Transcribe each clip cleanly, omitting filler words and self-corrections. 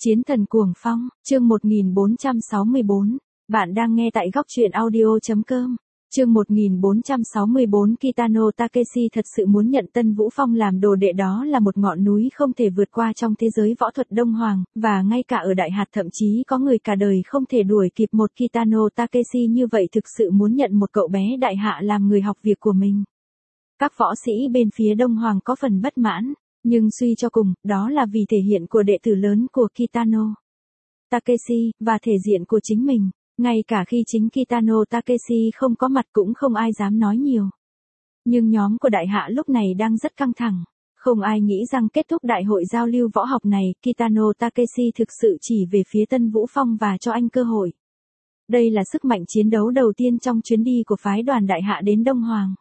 Chiến thần cuồng phong, chương 1464. Bạn đang nghe tại góc truyện audio.com. Chương 1464. Kitano Takeshi thật sự muốn nhận Tân Vũ Phong làm đồ đệ, đó là một ngọn núi không thể vượt qua trong thế giới võ thuật Đông Hoàng, và ngay cả ở Đại Hạt thậm chí có người cả đời không thể đuổi kịp một Kitano Takeshi như vậy. Thực sự muốn nhận một cậu bé Đại Hạ làm người học việc của mình. Các võ sĩ bên phía Đông Hoàng có phần bất mãn, nhưng suy cho cùng, đó là vì thể hiện của đệ tử lớn của Kitano Takeshi, và thể diện của chính mình. Ngay cả khi chính Kitano Takeshi không có mặt cũng không ai dám nói nhiều. Nhưng nhóm của Đại Hạ lúc này đang rất căng thẳng. Không ai nghĩ rằng kết thúc đại hội giao lưu võ học này, Kitano Takeshi thực sự chỉ về phía Tân Vũ Phong và cho anh cơ hội. Đây là sức mạnh chiến đấu đầu tiên trong chuyến đi của phái đoàn Đại Hạ đến Đông Hoàng.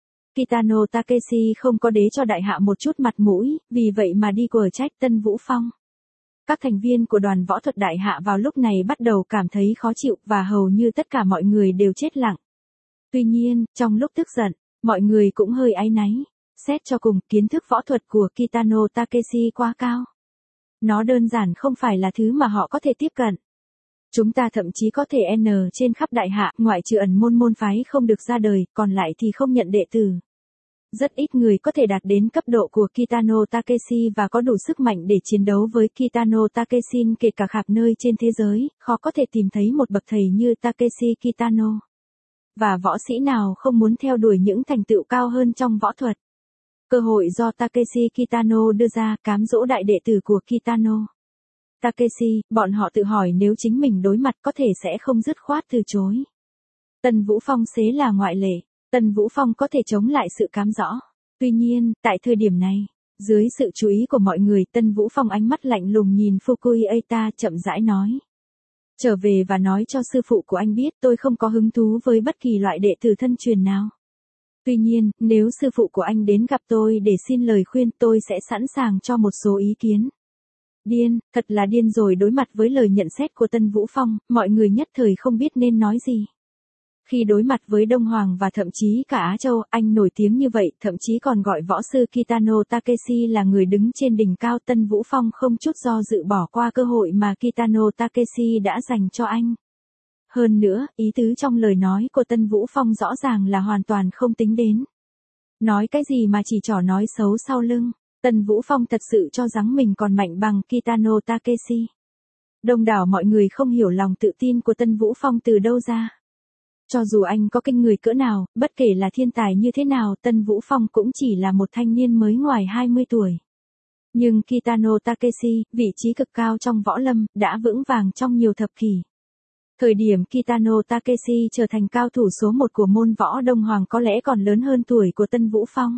Kitano Takeshi không có đế cho Đại Hạ một chút mặt mũi, vì vậy mà đi quở trách Tân Vũ Phong. Các thành viên của đoàn võ thuật Đại Hạ vào lúc này bắt đầu cảm thấy khó chịu, và hầu như tất cả mọi người đều chết lặng. Tuy nhiên, trong lúc tức giận, mọi người cũng hơi áy náy. Xét cho cùng, kiến thức võ thuật của Kitano Takeshi quá cao. Nó đơn giản không phải là thứ mà họ có thể tiếp cận. Chúng ta thậm chí có thể trên khắp Đại Hạ, ngoại trừ ẩn môn phái không được ra đời, còn lại thì không nhận đệ tử. Rất ít người có thể đạt đến cấp độ của Kitano Takeshi và có đủ sức mạnh để chiến đấu với Kitano Takeshi, kể cả khắp nơi trên thế giới, khó có thể tìm thấy một bậc thầy như Takeshi Kitano. Và võ sĩ nào không muốn theo đuổi những thành tựu cao hơn trong võ thuật. Cơ hội do Takeshi Kitano đưa ra cám dỗ đại đệ tử của Kitano Takeshi, bọn họ tự hỏi nếu chính mình đối mặt có thể sẽ không dứt khoát từ chối. Tân Vũ Phong xế là ngoại lệ. Tân Vũ Phong có thể chống lại sự cám dỗ. Tuy nhiên, tại thời điểm này, dưới sự chú ý của mọi người, Tân Vũ Phong ánh mắt lạnh lùng nhìn Fukui Eita, chậm rãi nói. Trở về và nói cho sư phụ của anh biết tôi không có hứng thú với bất kỳ loại đệ tử thân truyền nào. Tuy nhiên, nếu sư phụ của anh đến gặp tôi để xin lời khuyên, tôi sẽ sẵn sàng cho một số ý kiến. Điên, thật là điên rồi. Đối mặt với lời nhận xét của Tân Vũ Phong, mọi người nhất thời không biết nên nói gì. Khi đối mặt với Đông Hoàng và thậm chí cả Á Châu, anh nổi tiếng như vậy, thậm chí còn gọi võ sư Kitano Takeshi là người đứng trên đỉnh cao. Tân Vũ Phong không chút do dự bỏ qua cơ hội mà Kitano Takeshi đã dành cho anh. Hơn nữa, ý tứ trong lời nói của Tân Vũ Phong rõ ràng là hoàn toàn không tính đến. Nói cái gì mà chỉ trỏ nói xấu sau lưng. Tân Vũ Phong thật sự cho rằng mình còn mạnh bằng Kitano Takeshi. Đông đảo mọi người không hiểu lòng tự tin của Tân Vũ Phong từ đâu ra. Cho dù anh có kinh người cỡ nào, bất kể là thiên tài như thế nào, Tân Vũ Phong cũng chỉ là một thanh niên mới ngoài 20 tuổi. Nhưng Kitano Takeshi, vị trí cực cao trong võ lâm, đã vững vàng trong nhiều thập kỷ. Thời điểm Kitano Takeshi trở thành cao thủ số 1 của môn võ Đông Hoàng có lẽ còn lớn hơn tuổi của Tân Vũ Phong.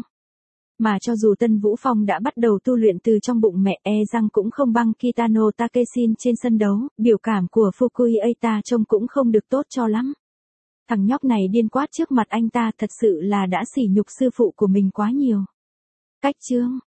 Mà cho dù Tân Vũ Phong đã bắt đầu tu luyện từ trong bụng mẹ, rằng cũng không bằng Kitano Takeshi trên sân đấu. Biểu cảm của Fukui Eita trông cũng không được tốt cho lắm. Thằng nhóc này điên quát trước mặt anh ta, thật sự là đã sỉ nhục sư phụ của mình quá nhiều. Cách chương,